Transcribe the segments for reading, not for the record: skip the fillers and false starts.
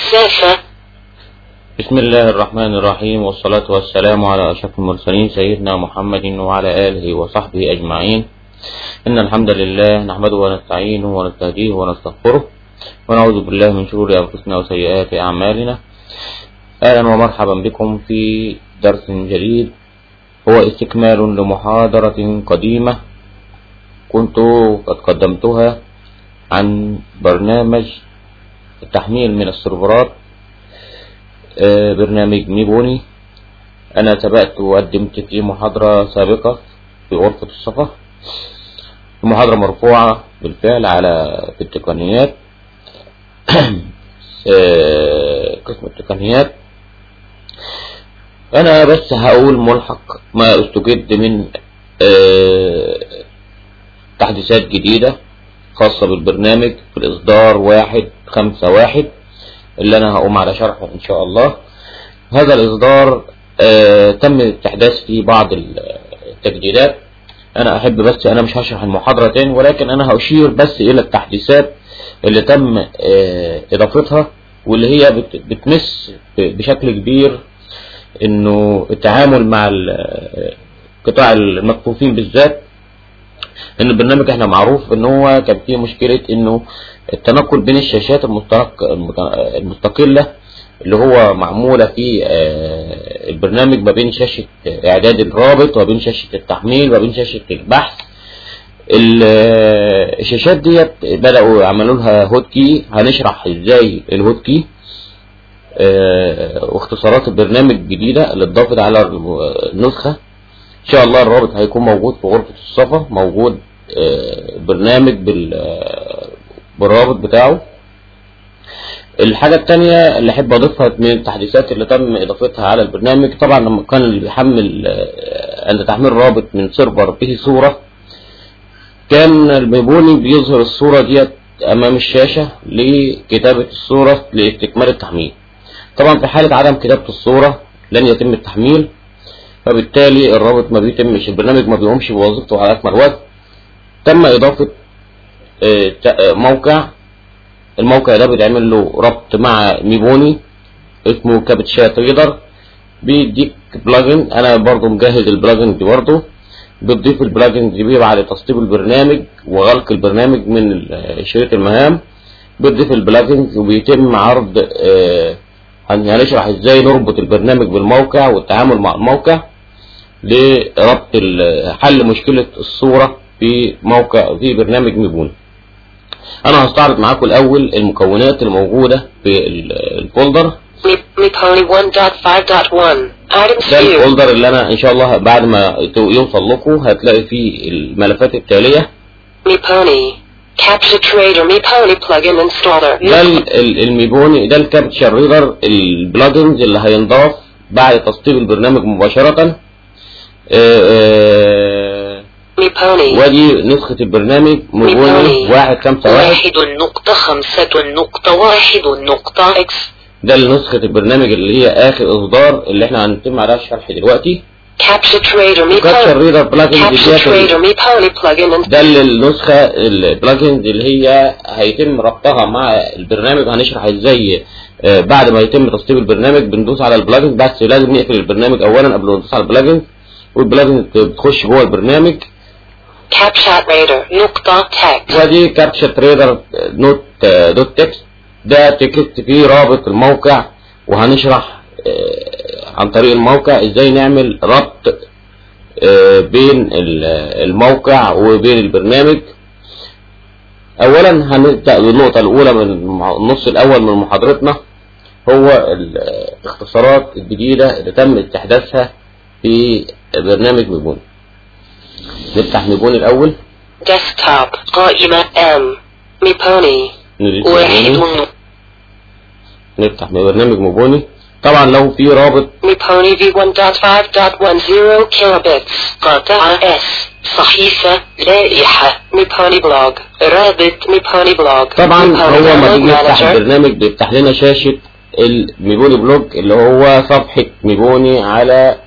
كثافة. بسم الله الرحمن الرحيم، والصلاة والسلام على أشرف المرسلين سيدنا محمد وعلى آله وصحبه أجمعين. إن الحمد لله نحمده ونستعينه ونستهديه ونستغفره ونعوذ بالله من شرور أنفسنا وسيئات أعمالنا. أهلا ومرحبا بكم في درس جديد، هو استكمال لمحاضرة قديمة كنت قد قدمتها عن برنامج التحميل من السيرفرات، برنامج ميبوني. أنا سبقت وقدمت في محاضرة سابقة في غرفة الصفا، المحاضرة مرفوعة بالفعل في التقنيات قسم التقنيات. أنا بس هقول ملحق ما استجد من تحديثات جديدة خاصة بالبرنامج في الإصدار 1.5.1 اللي أنا هقوم على شرحه إن شاء الله. هذا الإصدار تم استحداث فيه بعض التجديدات. أنا أحب بس أنا مش هشرح المحاضرة تاني، ولكن أنا هأشير بس إلى التحديثات اللي تم إضافتها، واللي هي بتمس بشكل كبير إنه التعامل مع قطاع المكفوفين بالذات. ان البرنامج احنا معروف ان هو كان فيه مشكلة انه التنقل بين الشاشات المستقلة اللي هو معمولة في البرنامج ما بين شاشة اعداد الرابط وبين شاشة التحميل وبين شاشة البحث. الشاشات ديت بدأوا يعملوا لها هوت كي. هنشرح ازاي الهوت كي واختصارات البرنامج الجديدة اللي اتضافت على النسخة. ان شاء الله الرابط هيكون موجود في غرفة الصفا، موجود برنامج بالرابط بتاعه. الحاجة التانية اللي احب اضيفها من التحديثات اللي تم اضافتها على البرنامج، طبعا لما كان اللي بيحمل عند تحميل رابط من سيرفر به صورة، كان الميبوني بيظهر الصورة ديت امام الشاشة لكتابة الصورة لاستكمال التحميل. طبعا في حالة عدم كتابة الصورة لن يتم التحميل، فبالتالي الرابط ما بيتمش، البرنامج ما بيقومش بوظيفته على اكمل وجه. تم اضافة موقع. الموقع ده بيتعمل له ربط مع ميبوني اسمه كابتشات ريدر، بيديك بلجن. انا برضو مجهز البلجن دي، برضو بتضيف البلجن دي بعد تسطيب البرنامج وغلق البرنامج من شريط المهام. بتضيف البلجن وبيتم عرض هنشرح ازاي نربط البرنامج بالموقع والتعامل مع الموقع لربط حل مشكلة الصورة في موقع في برنامج ميبوني. انا هستعرض معاكم الاول المكونات الموجودة في الفولدر. ميبوني 1.5.1 ده الفولدر اللي انا ان شاء الله بعد ما يوصل لكم هتلاقي فيه الملفات التالية. ميبوني كابتشر تريدر ميبوني بلجن انستولر. ده الميبوني، ده الكابتشر ريدر البلجنز اللي هينضاف بعد تسطيب البرنامج مباشرة. ميبوني ودي نسخة البرنامج ميبوني 1.5.1.1.x. ده نسخة البرنامج اللي هي آخر إصدار اللي احنا هنتم عليها الشرح دلوقتي. كابتشر تريدر بلجن ده النسخة البلجنز اللي هي هيتم ربطها مع البرنامج. هنشرح ازاي بعد ما يتم تسطيب البرنامج بندوس على البلجنز، بس لازم نقفل البرنامج اولا قبل ما ندوس على البلجنز، والبلجنز بتخش جوه البرنامج. كابتشات ريدر نقطة تكست. ودي كابتشات ريدر دوت تكست، ده تكست فيه رابط الموقع، وهنشرح عن طريق الموقع ازاي نعمل ربط بين الموقع وبين البرنامج. اولا هنبدأ بالنقطة الاولى من النص الاول من محاضرتنا، هو الاختصارات الجديدة اللي تم استحداثها في برنامج ميبوني. نفتح ميبوني الاول. ديسكتوب قائمة ام ميبوني واحد. نفتح برنامج ميبوني. طبعا لو في رابط ميبوني v1.5.10 كيلوبيتس قاطعة اس صحيفة لائحة ميبوني بلوج رابط ميبوني بلوج. طبعا هو ما بيجي يفتح البرنامج بيفتح لنا شاشة الميبوني بلوج اللي هو صفحة ميبوني على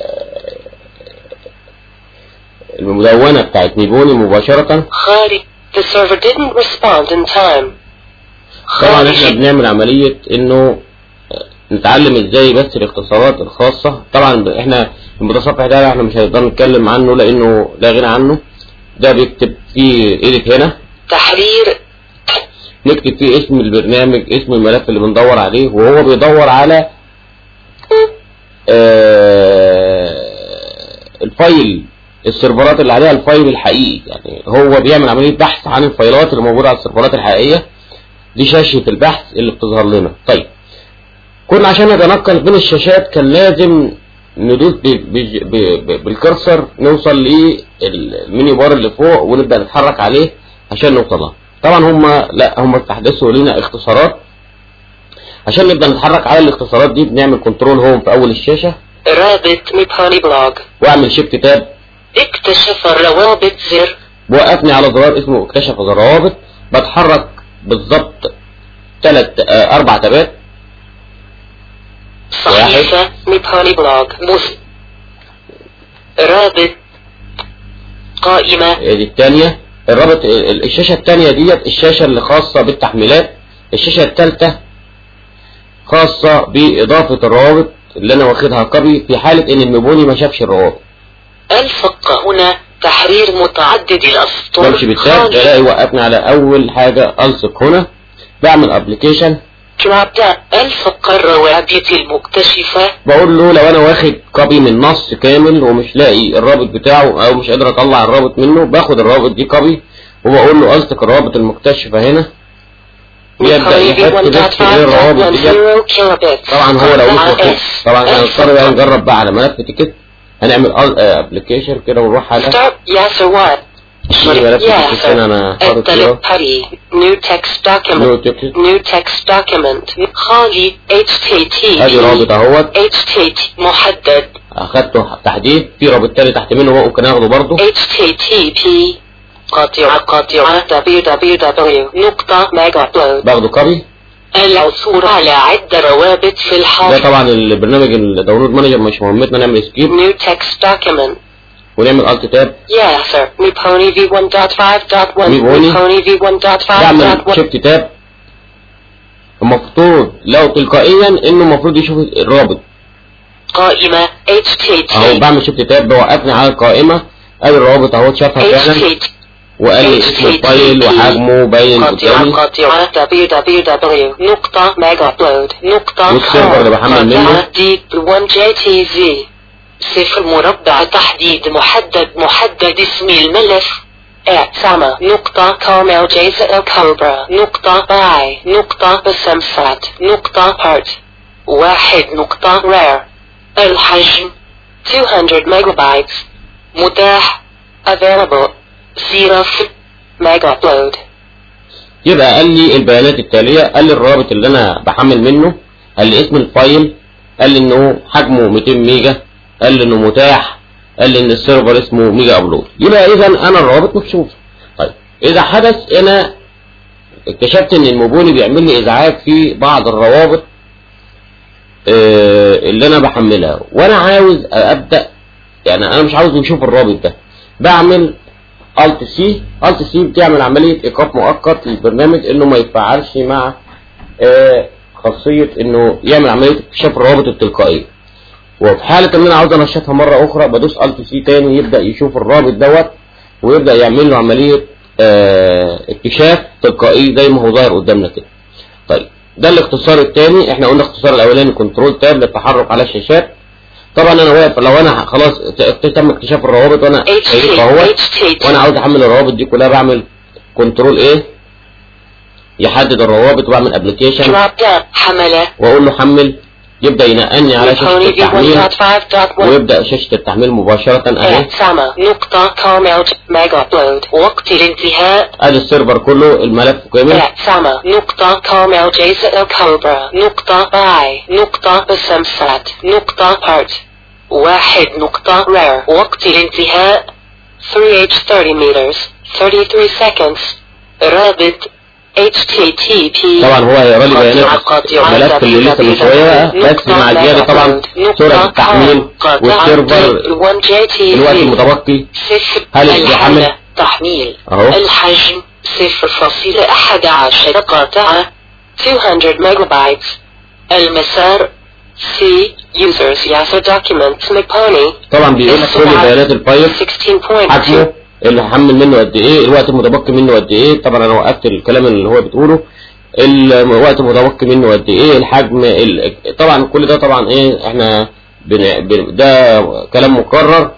المدونة بتاعت ميبوني مباشرة. خارج The server didn't respond in time. طبعا احنا بنعمل عملية انه نتعلم ازاي بس الاختصارات الخاصة. طبعا احنا المتصفح ده احنا مش هنقدر نتكلم عنه لانه لا غنى عنه. ده بيكتب فيه ايديت هنا تحرير، نكتب فيه اسم البرنامج، اسم الملف اللي بندور عليه، وهو بيدور على الفايل، السيرفرات اللي عليها الفايل الحقيقي. يعني هو بيعمل عملية بحث عن الفايلات اللي موجودة على السيرفرات الحقيقية. دي شاشة البحث اللي بتظهر لنا. طيب كنا عشان نتنقل بين الشاشات كان لازم ندوس بالكرسر نوصل للميني بار اللي فوق ونبدأ نتحرك عليه عشان نوصلها. طبعا هم استحدثوا لنا اختصارات. عشان نبدأ نتحرك على الاختصارات دي بنعمل كنترول هوم في اول الشاشة، رابط ميبوني بلوج، واعمل شيفت تاب، اكتشف الروابط زر، وقفني على زرار اسمه اكتشف الروابط. بتحرك بالظبط 4 تابات. صحيفة ميبوني بلوج، رابط قائمة. دي الثانية الرابط. الشاشة الثانية ديت الشاشة اللي خاصة بالتحميلات. الشاشة الثالثة خاصة بإضافة الروابط اللي أنا واخدها كوبي في حالة إن الميبوني ما شافش الروابط. الفق هنا تحرير متعدد الأسطر. بمشي بالتاب بلاقي وقفني على أول حاجة ألصق هنا. بعمل أبليكيشن، الفق الروابط المكتشفة. بقول له لو أنا واخد كوبي من نص كامل ومش لاقي الرابط بتاعه أو مش قادر أطلع الرابط منه، باخد الرابط دي كوبي وبقول له ألصق الرابط المكتشفة هنا. يبدأ يحط بس ايه الروابط دي. طبعا هو لو مش واخد، طبعا هنضطر بقى نجرب بقى على ملف تيكت. هنعمل ابلكيشن كده ونروح على ملف تيكت. هنا انا حاطط كده نيو تكست دوكيمنت خالي HTTP. ادي رابط اهوت HTTP محدد، اخدته تحديد. في رابط تاني تحت منه ممكن اخده برضه HTTP قاطعة www.mega.upload. باخده كوبي. العثور على عدة روابط في الحاضر. ده طبعا البرنامج الداونلود مانجر مش مهمتنا نعمل سكيب. نيو تكست دوكيمنت ونعمل الت تاب. Yes sir. Mipony v1.5.1. Mipony v1.5.1. بعمل شيفت تاب. المفروض لو تلقائيا انه المفروض يشوف الرابط. قائمة HTTP اهو بعمل شيفت تاب بوقفني على القائمة. ادي الرابط اهو شافها فعلا وقال لي اسم الفايل وحجمه باين قدامي والسيرفر اللي بحمل منه. صفر مربع تحديد محدد اسم الملف اعتمى نقطة كامل جيزة كوبرا نقطة باي نقطة بسمسات نقطة بارت 1 رير. الحجم 200 ميجا بايت. متاح available 0 ميجا upload. يبقى قال لي البيانات التالية. قال لي الرابط اللي انا بحمل منه، قال لي اسم الفايل، قال لي انه حجمه 200 ميجا، قال لي انه متاح، قال لي ان السيرفر اسمه ميجا ابلود. يبقى اذا انا الرابط مكشوف. طيب اذا حدث انا اكتشفت ان الموبوني بيعمل لي ازعاج في بعض الروابط اللي انا بحملها وانا عاوز ابدا، يعني انا مش عاوز يشوف الرابط ده، بعمل الت سي. الت سي بتعمل عمليه ايقاف مؤقت للبرنامج انه ما يتفاعلش مع خاصيه انه يعمل عمليه اكتشاف الروابط التلقائيه. وفي حاله ان انا عاوز انشطها مره اخرى بدوس الت سي تاني يبدا يشوف الرابط دوت ويبدا يعمل له عمليه اكتشاف تلقائي زي ما هو ظاهر قدامنا كده. طيب ده الاختصار الثاني. احنا قلنا الاختصار الاولاني كنترول تاب للتحرك على الشاشات. طبعا انا واقف لو انا خلاص تم اكتشاف الروابط وانا شايفها اهوت وانا عاوز احمل الروابط دي كلها، بعمل كنترول ايه يحدد الروابط وبعمل ابلكيشن واقول له حمل. يبدا ينقلني على شاشه التحميل ويبدا شاشه التحميل مباشره اهي. نقطة كامل ميجا ابلود. وقت الانتهاء. ادي السيرفر كله الملف كامل. نقطة كامل جيزة كوبرا نقطة باي نقطة بسمسات نقطة بارت 1 رير. وقت الانتهاء 3h 30 meters 33 seconds. رابط HTTP. طبعا هو هيقرا لي بيانات الملف اللي لسه من شويه بس مع زياده طبعا سرعه التحميل والسيرفر الوقت المتبقي. هل بيحمل تحميل اهو. الحجم 0.11 قاطعه 200 megabytes. المسار C users Yasser documents Miponi. طبعا بيقول لك كل بيانات الفايل، 16.2 حجمه، اللي هحمل منه قد ايه، الوقت المتبقي منه قد ايه. طبعا انا وقفت الكلام اللي هو بتقوله، الوقت المتبقي منه قد ايه، الحجم طبعا كل ده طبعا ايه احنا ده كلام مكرر.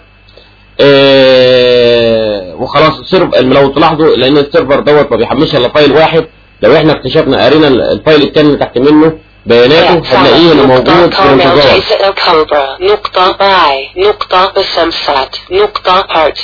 وخلاص لو تلاحظوا لان السيرفر دوت ما بيحملش الا فايل واحد، لو احنا اكتشفنا قرينا الفايل الثاني اللي تحت منه بياناته هنلاقيه انه موجود في الانتظار. نقطة باي نقطة بسمسات نقطة هارت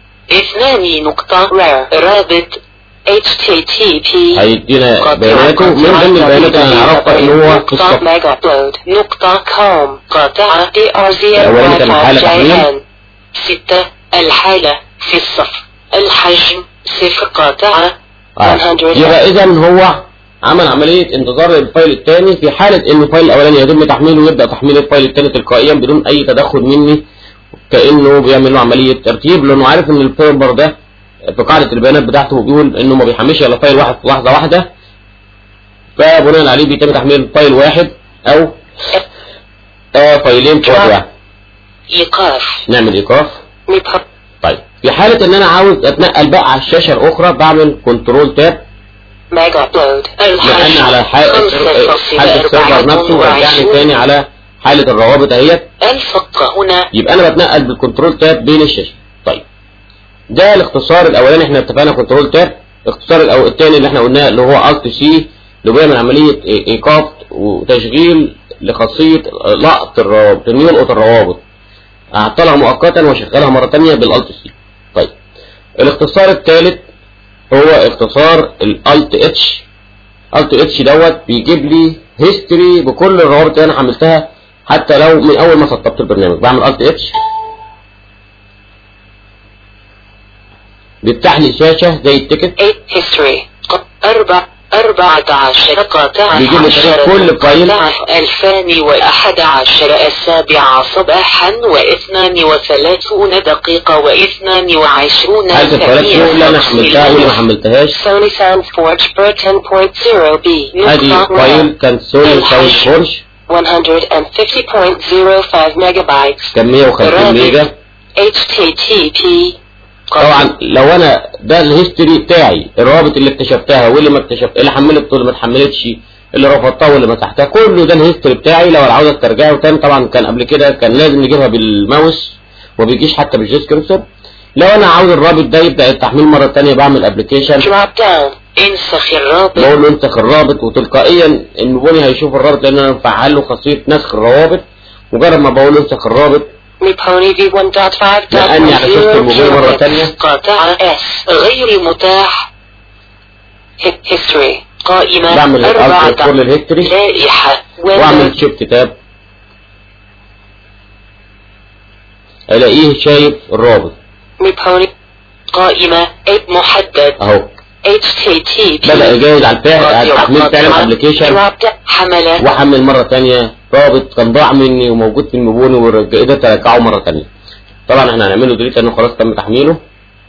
2 رابط HTTP هيدينا بياناته من ضمن البيانات اللي هنعرفها ان هو في الصف. نقطة كوم قطعة الاولاني كان حالة تحميل 6 الحالة في الصف الحجم 0 قطعة 100. يبقى اذا هو عمل عملية انتظار للفايل الثاني في حالة ان الفايل الاولاني يتم تحميله ويبدأ تحميل الفايل الثاني تلقائيا بدون اي تدخل مني، كأنه بيعمل له عملية ترتيب، لانه عارف ان السيرفر ده في قاعدة البيانات بتاعته بيقول انه ما بيحملش الا فايل واحد في لحظة واحدة، فبناء عليه بيتم تحميل فايل واحد او فايلين في وقت واحد. ايقاف، نعمل ايقاف. طيب في حالة ان انا عاوز اتنقل بقى على الشاشة الاخرى بعمل كنترول تاب، نقلنا على حالة السيرفر نفسه ورجعني تاني على حالة الروابط اهيت. هنا يبقى انا بتنقل بالكنترول تاب بين الشاشة. طيب ده الاختصار الاولاني، احنا اتفقنا كنترول تاب. الاختصار الثاني اللي احنا قلناه اللي هو الت سي، اللي بيعمل عملية ايقاف وتشغيل لخاصية لقط الروابط، انه يلقط الروابط، اعطلها مؤقتا واشغلها مرة ثانية بالالت سي. طيب الاختصار الثالث هو اختصار الالت اتش. الت اتش دوت بيجيب لي هيستوري بكل الروابط اللي انا حملتها حتى لو من اول ما سطبت البرنامج. بعمل الت اتش بيفتح لي شاشة زي التيكت، هيستوري 14 قطعة بيجيب لي تاريخ كل فايل 2011 السابعة صباحا و32 دقيقة و22 حالة الفايلات اللي انا حملتها واللي ما حملتهاش. سوني ساوند فورج بر 10.0 بي ادي فايل كان سوني ساوند فورج 150.05 ميجا بايت، كان 150 ميجا. HTTP. طبعا لو انا ده الهيستوري بتاعي، الروابط اللي اكتشفتها واللي ما اكتشفت، اللي حملت واللي ما اتحملتش، اللي رفضتها واللي مسحتها، كله ده الهيستوري بتاعي. لو انا عاوز استرجعه تاني، طبعا كان قبل كده كان لازم نجيبها بالماوس وما بيجيش حتى بالجيس كرسر. لو انا عاوز الرابط ده يبدا التحميل مره ثانيه بعمل ابلكيشن، انسخ الرابط، بقول له انسخ الرابط، وتلقائيا المبني هيشوف الرابط لان انا مفعل له خاصيه نسخ الروابط. مجرد ما بقول له انسخ الرابط ميبوني v 1.5 لاني على شاشة الموبايل مرة ثانية. قطعة اس غير متاح. هيستوري قائمة بعمل الالت كل الهيستوري، لائحة واعمل شيفت تاب الاقيه شايف الرابط. ميبوني قائمة محدد اهو HTTP بدأ يجهز على التحميل فعلا ابلكيشن، وحمل مرة ثانية رابط كان ضاع مني وموجود في المبوني وقدرت ارجعه مرة ثانية. طبعا احنا هنعمله ديليت لانه خلاص تم تحميله.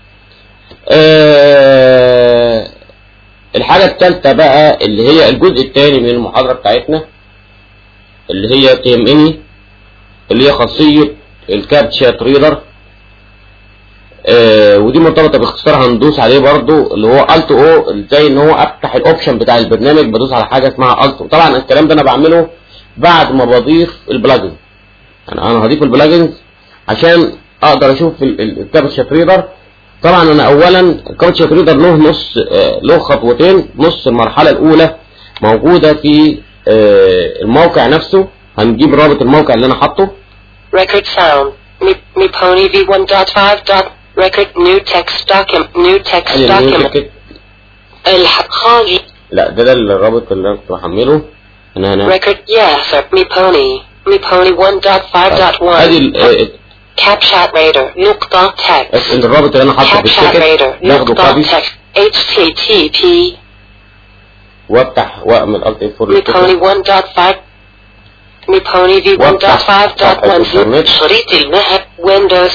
الحاجة الثالثة بقى اللي هي الجزء الثاني من المحاضرة بتاعتنا، اللي هي TMNE، اللي هي خاصية الكابتشا ريدر. ودي مرتبطة باختصار هندوس عليه برضو، اللي هو Alt O، زي ان هو افتح الاوبشن بتاع البرنامج بدوس على حاجة اسمها Alt O. طبعا الكلام ده انا بعمله بعد ما بضيف البلاجنز، يعني انا هضيف البلاجنز عشان اقدر اشوف الكابتشا ريدر. طبعا انا اولا الكابتشا ريدر له خطوتين. نص المرحلة الاولى موجودة في الموقع نفسه، هنجيب رابط الموقع اللي انا حاطه. Record sound Miponi v1.5. Record new text document الخالي. لا ده الرابط اللي انا كنت بحمله هنا. Record yes Miponi 1.5.1 ادي CapChat Raider نقطة text. الرابط اللي انا حاطه في التيكت باخده كوبي HTTP وافتح واعمل Alt F4 Miponi 1.5 Miponi v 1.5.1 شريط المهب Windows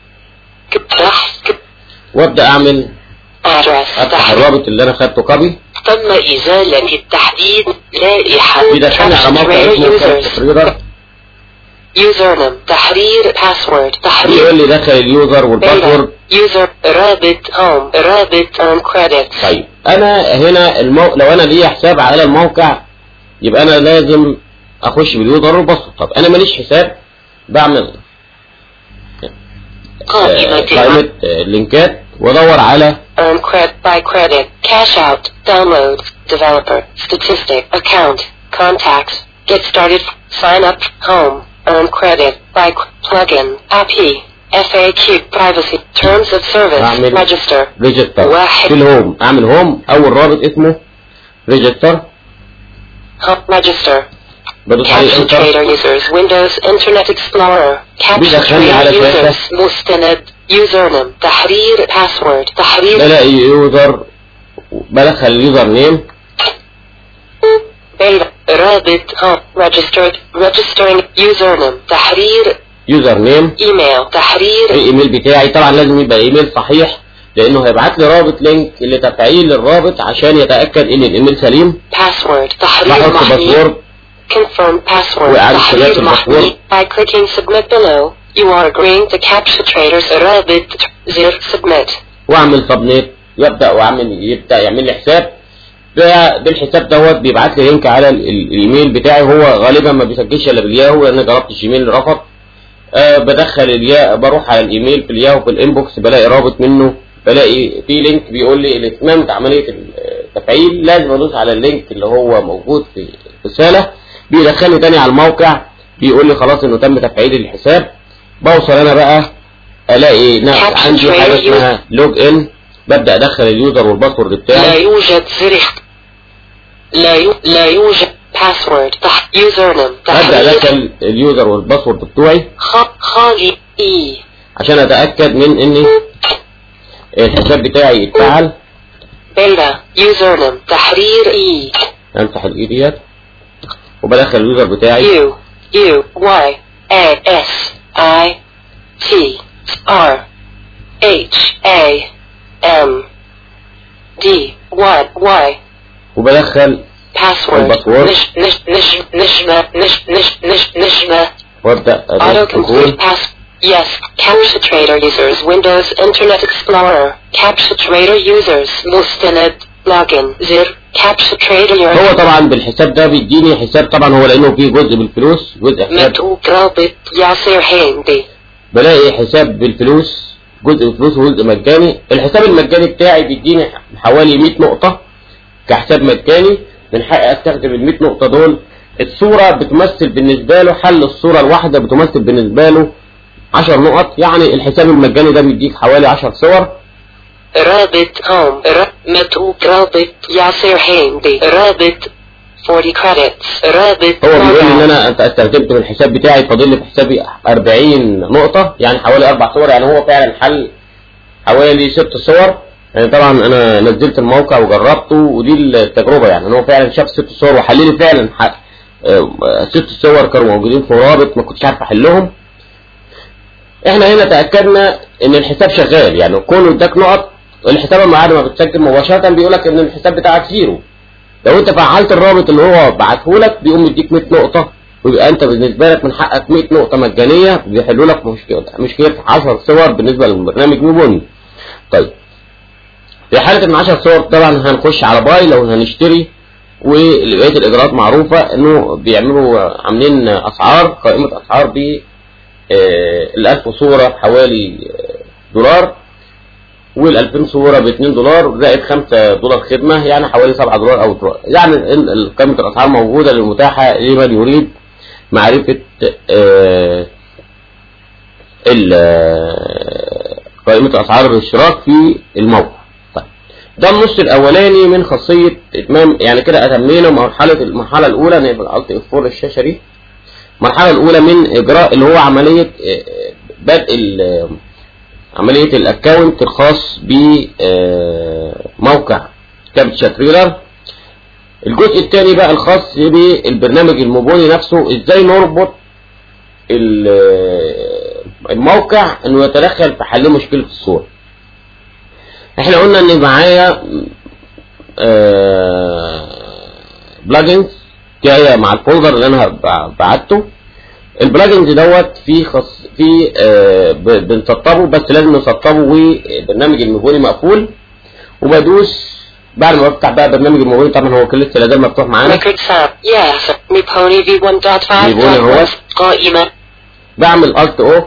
وابدا اعمل افتح الرابط اللي انا خدته كوبي تم إزالة التحديد لائحة بيدخلني على موقع اسمه تشفيرر. username تحرير password تحرير بيقول لي دخل اليوزر والباسورد. user رابط home رابط on credits. طيب انا هنا لو انا ليا حساب على الموقع يبقى انا لازم اخش باليوزر والباسورد. طب انا ماليش حساب، بعمل قائمة لينكات وادور على earn credit by credit cash out download developer statistic account contacts get started sign up home earn credit by plugin API FAQ privacy terms of service register في الهوم. اعمل هوم، اول رابط اسمه ريجستر register بدوس عليه capture trader users Windows Internet Explorer capture trader users مستند username تحرير password تحرير بلاقي يوزر، بدخل اليوزر نيم رابط registering username تحرير يوزر نيم ايميل تحرير الايميل بتاعي. طبعا لازم يبقى ايميل صحيح لانه هيبعت لي رابط لينك لتفعيل الرابط عشان يتاكد ان الايميل سليم. password تحرير بحط باسورد confirm password تحرير محمي by clicking submit below you are agreeing to capture traders رابط زر submit واعمل سبميت. يبدا يعمل لي حساب. بالحساب دوت بيبعت لي لينك على الايميل بتاعي. هو غالبا ما بيسجلش الا بالياهو لان جربت الجيميل رفض. بدخل بروح على الايميل في الياهو في الانبوكس بلاقي رابط منه، بلاقي في لينك بيقول لي الاتمام عمليه التفعيل. لازم ادوس على اللينك اللي هو موجود في الرساله. بيدخلني تاني على الموقع بيقول لي خلاص انه تم تفعيل الحساب. بوصل انا بقى الاقي عندي حاجه اسمها لوج ان. ببدا ادخل اليوزر والباسورد بتاعي. لا يوجد زر لا يوجد باسورد تحت يوزر ببدا ادخل اليوزر والباسورد بتوعي خالي عشان اتاكد من ان الحساب بتاعي اتفعل. بيتا يوزر تحرير امسح الاي ديت وبدخل اليوزر بتاعي يو واي اس اي تي ار اتش اي ام دي واي وبدخل الباسورد نجمة وابدا ادخل Yes, capture trader users Windows Internet Explorer capture trader users مستند login زر capture trader هو طبعا بالحساب ده بيديني حساب. طبعا هو لانه فيه جزء بالفلوس جزء حساب رابط ياسر هندي. بلاقي حساب بالفلوس جزء بالفلوس وجزء مجاني. الحساب المجاني بتاعي بيديني حوالي 100 نقطة كحساب مجاني. من حقي استخدم ال 100 نقطة دول. الصورة بتمثل بالنسبة له حل الصورة الواحدة بتمثل بالنسبة له 10 نقط. يعني الحساب المجاني ده بيديك حوالي 10 صور. رابط هوم رابط ياسر هندي رابط 40 credits رابط هو بيقول لي ان انا استخدمت من الحساب بتاعي فاضل لي في حسابي 40 نقطة يعني حوالي 4 صور. يعني هو فعلا حل حوالي 6 صور. يعني طبعا انا نزلت الموقع وجربته ودي التجربة. يعني هو فعلا شاف 6 صور وحل لي فعلا 6 صور كانوا موجودين في رابط ما كنتش عارف احلهم. احنا هنا تأكدنا ان الحساب شغال. يعني كونه اداك نقط الحساب بعد ما بتسجل مباشرة بيقولك ان الحساب بتاعك زيرو. لو انت فعلت الرابط اللي هو بعتهولك بيقوم يديك 100 نقطة ويبقى انت بالنسبة لك من حقك 100 نقطة مجانية بيحلوا لك مشكلة 10 صور بالنسبة للبرنامج نيوبوني. طيب في حالة ان 10 صور طبعا هنخش على باي لو هنشتري. وبقية الاجراءات معروفة انه بيعملوا عاملين اسعار قائمة اسعار ب ال1000 صورة بحوالي $، وال2000 صورة ب$2 زائد $5 خدمة يعني حوالي $7 أو $. يعني قائمة الأسعار موجودة للمتاحة لمن يريد معرفة قائمة أسعار الاشتراك في الموقع. طيب ده النص الأولاني من خاصية إتمام. يعني كده أتمينا المرحلة الأولى. نقفل Alt F4 الشاشة دي. المرحلة الأولى من إجراء اللي هو عملية بدء عملية الأكاونت الخاص بموقع كابتشا تريدر. الجزء الثاني بقى الخاص بالبرنامج الموبوني نفسه. إزاي نربط الموقع إنه يتدخل في حل مشكلة الصورة. إحنا قلنا إن معايا بلاجنز جايه مع الفولدر اللي انا بعته. البلاجنز دوت في بنسطبه، بس لازم نسطبه وبرنامج الميفوني مقفول، وبدوس بعد ما بفتح بقى برنامج الميفوني. طبعا هو كل لسه لازال مفتوح معانا. ميفوني v1.5 هو قائمة. بعمل Alt O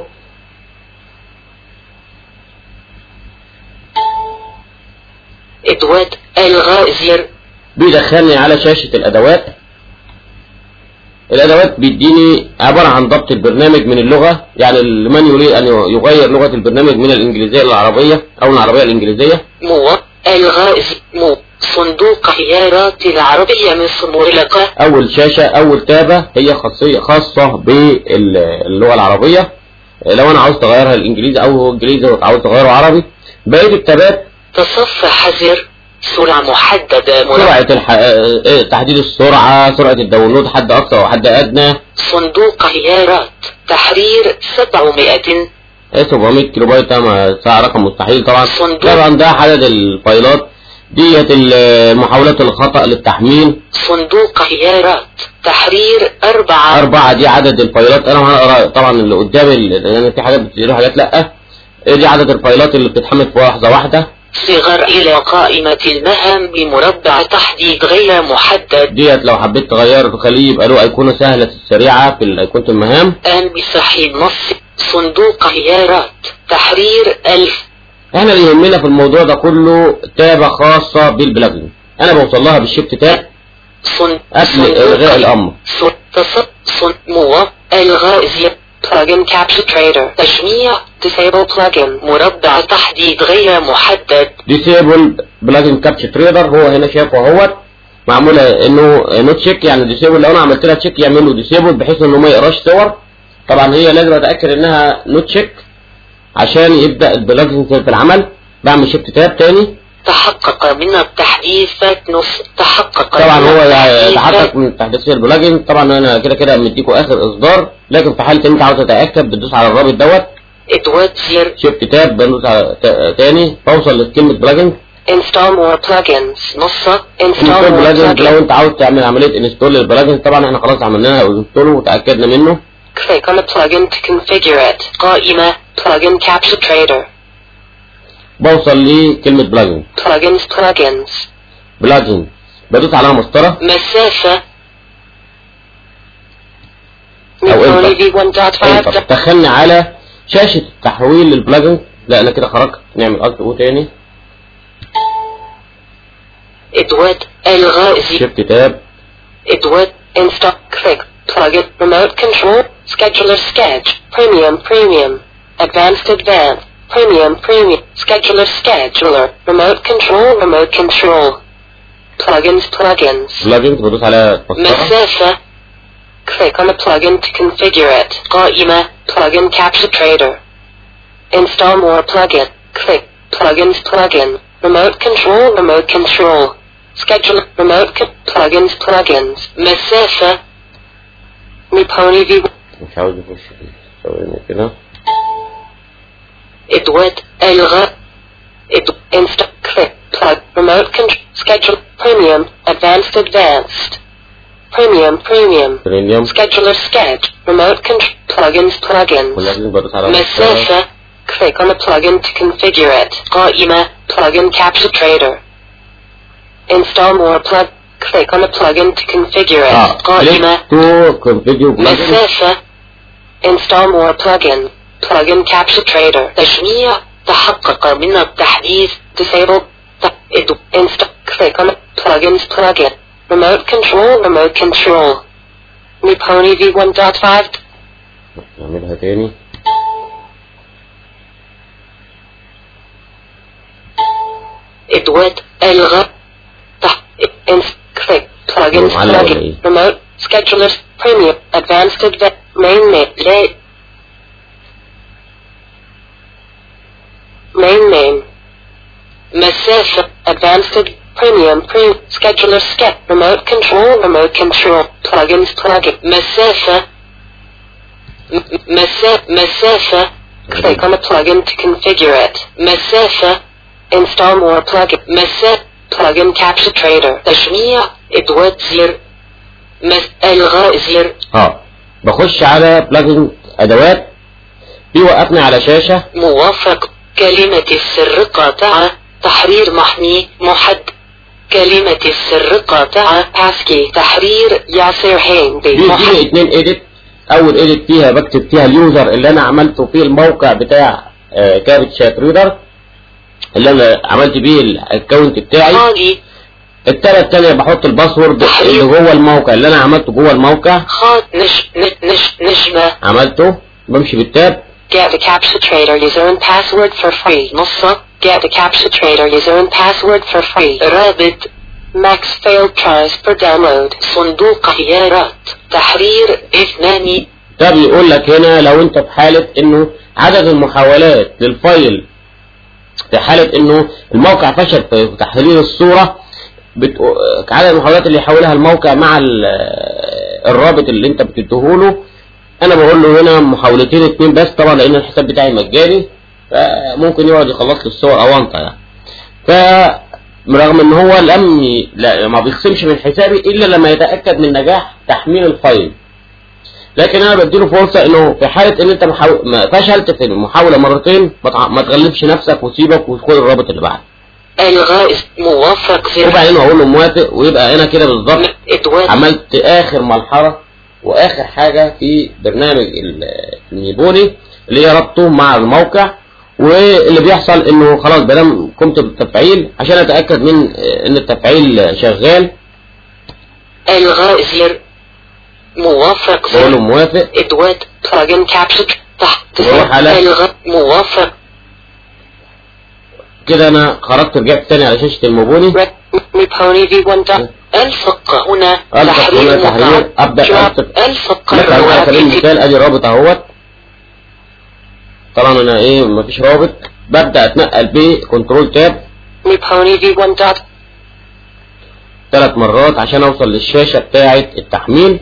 ادوات الغاء زر، بيدخلني على شاشة الادوات. الادوات بيديني عبارة عن ضبط البرنامج من اللغة، يعني لمن يريد ان يغير لغة البرنامج من الانجليزية للعربية او من العربية للانجليزية. الغاء صندوق خيارات العربية من مغلقة. اول شاشة اول تابة هي خاصة باللغة العربية، لو انا عاوز تغيرها للانجليزي او انجليزي وعاوز تغيره عربي. بقية التابات تصفح زر، سرعة محددة، سرعة تحديد السرعة، سرعة الداونلود حد اقصى وحد ادنى، صندوق خيارات تحرير 700 كيلو بايت. ساعة رقم مستحيل طبعا. طبعا ده عدد الفايلات ديت، محاولات الخطأ للتحميل. صندوق خيارات تحرير 4 دي عدد الفايلات. انا هقرا طبعا اللي قدامي لان في حاجات بتزيد وحاجات لا. دي عدد الفايلات اللي بتتحمل في لحظة واحدة. صغر الى قائمة المهام بمربع تحديد غير محدد. ديت لو حبيت تغير تخليه يبقى له ايقونة سهلة السريعة في ايقونة المهام. مسح النص، صندوق خيارات تحرير 1000. احنا اللي يهمنا في الموضوع ده كله تابة خاصة بالبلاجن، انا بوصل لها بالشيفت تاب قبل الغاء الامر. الغاء زر plugin capture trader تجميع disable plugin مربع تحديد غير محدد. disable plugin capture trader هو هنا شايفه اهوت معمولة انه نوت تشيك، يعني disable لو انا عملت لها تشيك يعمل له disable بحيث انه ما يقراش صور. طبعا هي لازم اتاكد انها نوت تشيك عشان يبدا البلاجن في العمل. بعمل شيفت تاب تاني. تحقق من التحديثات نص طبعا هو يتحقق من تحديث البلاجن. طبعا انا كده مديكوا اخر اصدار، لكن في حاله انت عاوز تتاكد بتدوس على الرابط دوت ادوات زر شيفت تاب، بدوس على تاني بوصل لكلمه بلاجن. install more plugins نص install بلاجن. لو انت عاوز تعمل عمليه انستول للبلاجن، طبعا احنا خلاص عملناها وانستول وتاكدنا منه. click on the plugin to configure it. قائمه plugin capture trader. بوصل لكلمة بلاجن بلاجن بدوس عليها مسطرة مسافة او انتر دخلني على شاشة التحويل للبلاجن. لا انا كده خرجت، نعمل الت او تاني. ادوات الغاء شيفت تاب ادوات انستال كليك plugin remote control scheduler sketch premium advanced premium scheduler remote control plugins بدوس على مسافة click on the plugin to configure it. قائمة plugin capture trader. Install more plugin. Click plugin remote control schedule plugins مسافة ميبوني في مش عاوز اخش ثواني كده. ادوات الغاء insta click plug remote control schedule premium advanced premium scheduler sketch remote control plugins مسافة click on the plugin to configure it. قائمة plugin capture trader. Install more click on the plugin to configure it. قائمة مسافة install more plugin capture trader. تجميع تحقق من التحديث disable click on plugin remote control ميبوني v1.5. نعملها تاني. ادوات الغاء click plugins remote schedulers premium advanced main name مسافة advanced premium scheduler sketch remote control plugin مسافة click on the plugin to configure it. مسافة install more plugin plugin capture trader تشميع ادوات زر الغاء زر. بخش على بلجن ادوات بيوقفني على شاشة موافق كلمة السر قاطعة تحرير محمي محد كلمة السر قاطعة ASCII تحرير ياسر هندي. بيديني 2 اديت. اول اديت فيها بكتب فيها اليوزر اللي انا عملته في الموقع بتاع كابتشا تريدر اللي انا عملت بيه الاكونت بتاعي. التالت التانية بحط الباسورد اللي جوه الموقع اللي انا عملته جوه الموقع. نجمة عملته بمشي بالتاب. Get the capture trader user and password for free. نص Get the capture trader user and password for free. رابط Max failed tries per download. صندوق خيارات تحرير 2. ده بيقول لك هنا لو انت في حالة انه عدد المحاولات للفايل في حالة انه الموقع فشل في تحرير الصورة عدد المحاولات اللي يحولها الموقع مع الرابط اللي انت بتديهوله. انا بقول له هنا محاولتين 2 بس طبعا لان الحساب بتاعي مجاني فممكن يقعد يخلص لي الصور اونطه يعني. فرغم ان هو ما بيخصمش من حسابي الا لما يتاكد من نجاح تحميل الفايل، لكن انا بديله فرصه انه في حاله ان انت فشلت في المحاوله مرتين ما تغلبش نفسك وسيبك وخد الرابط اللي بعده. الغاء موافق وبعدين اقول له موافق ويبقى انا كده بالظبط عملت اخر مرحله واخر حاجه في برنامج الميبوني اللي هي ربطه مع الموقع. واللي بيحصل انه خلاص بدام قمت بالتفعيل عشان اتاكد من ان التفعيل شغال. الغاء زر موافق زر بقول له موافق. ادوات بلجن كابشن تحت الغاء موافق. كده انا خرجت رجعت تاني على شاشه الميبوني. ميبوني في 1. الفق هنا تحرير ابدا الفق على سبيل المثال ادي رابط اهوت. طبعا انا مفيش رابط ببدا اتنقل بكنترول تاب ميبوني في 1. 3 مرات عشان اوصل للشاشه بتاعه التحميل.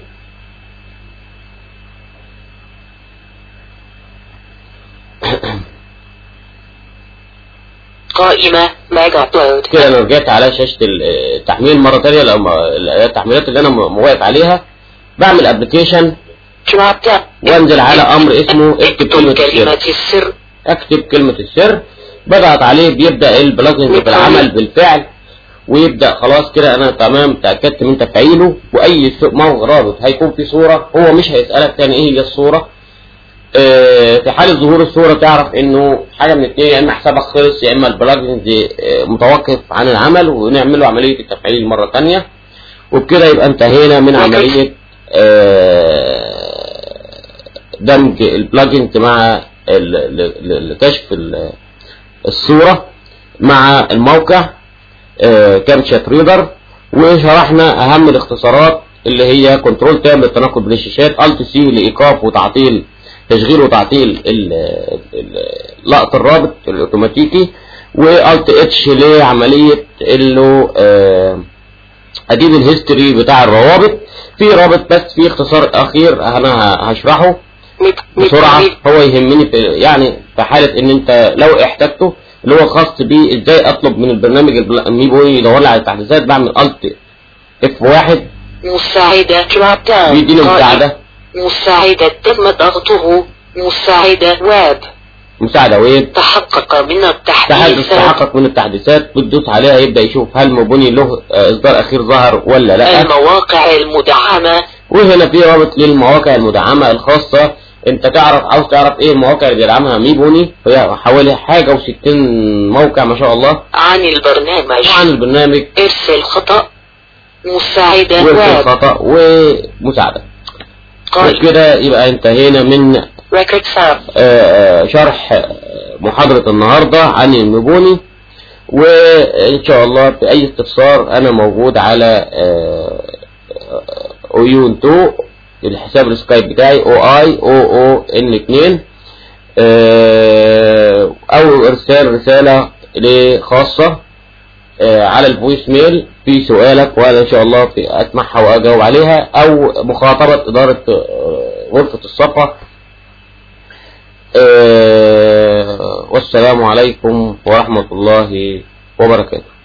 قائمة ميجا ابلود. كده انا رجعت على شاشة التحميل مرة تانية. التحميلات اللي انا موافق عليها بعمل ابلكيشن وانزل على امر اسمه اكتب كلمة السر. اكتب كلمة السر بضغط عليه بيبدأ البلجن بالعمل بالفعل ويبدأ خلاص كده انا تمام تأكدت من تفعيله. واي رابط هيكون في صورة هو مش هيسألك تاني ايه هي الصورة. في حالة ظهور الصورة تعرف انه حاجة من 2 يا اما حسابك خلص يا اما البلجن دي متوقف عن العمل ونعمله عملية التفعيل مرة تانية. وبكده يبقى انتهينا من عملية دمج البلجن مع كشف الصورة مع الموقع كابتشا تريدر. وشرحنا اهم الاختصارات اللي هي كنترول تام للتنقل بين الشاشات، الت سي لايقاف وتعطيل تشغيل وتعطيل لقط الرابط الاوتوماتيكي، والت اتش لعمليه انه اديب الهيستوري بتاع الروابط. في رابط بس في اختصار اخير انا هشرحه بسرعه هو يهمني يعني في حاله ان انت لو احتجته اللي هو خاص بيه ازاي اطلب من البرنامج الميبوني يدور لي على التحديثات. بعمل الت F1 مساعدة دروب داون بيديني مساعدة. مساعدة تم ضغطه مساعدة ويب. مساعدة ويب تحقق من التحديثات. تحقق من التحديثات بتدوس عليها يبدأ يشوف هل ميبوني له اصدار اخير ظهر ولا لا. المواقع المدعمة. وهنا في رابط للمواقع المدعمة الخاصة. انت عاوز تعرف ايه المواقع اللي بيدعمها ميبوني. هي حوالي حاجة و60 موقع ما شاء الله. عن البرنامج ارسل خطأ مساعدة وارسل خطأ ومساعدة. كده يبقى انتهينا من شرح محاضرة النهاردة عن الميبوني. وان شاء الله في اي استفسار انا موجود على اويون 2 الحساب السكايب بتاعي OIOON2 او ارسال رسالة خاصة على الفويس ميل في سؤالك وانا ان شاء الله اسمعها واجاوب عليها، او مخاطبة ادارة غرفة الصفا. والسلام عليكم ورحمة الله وبركاته.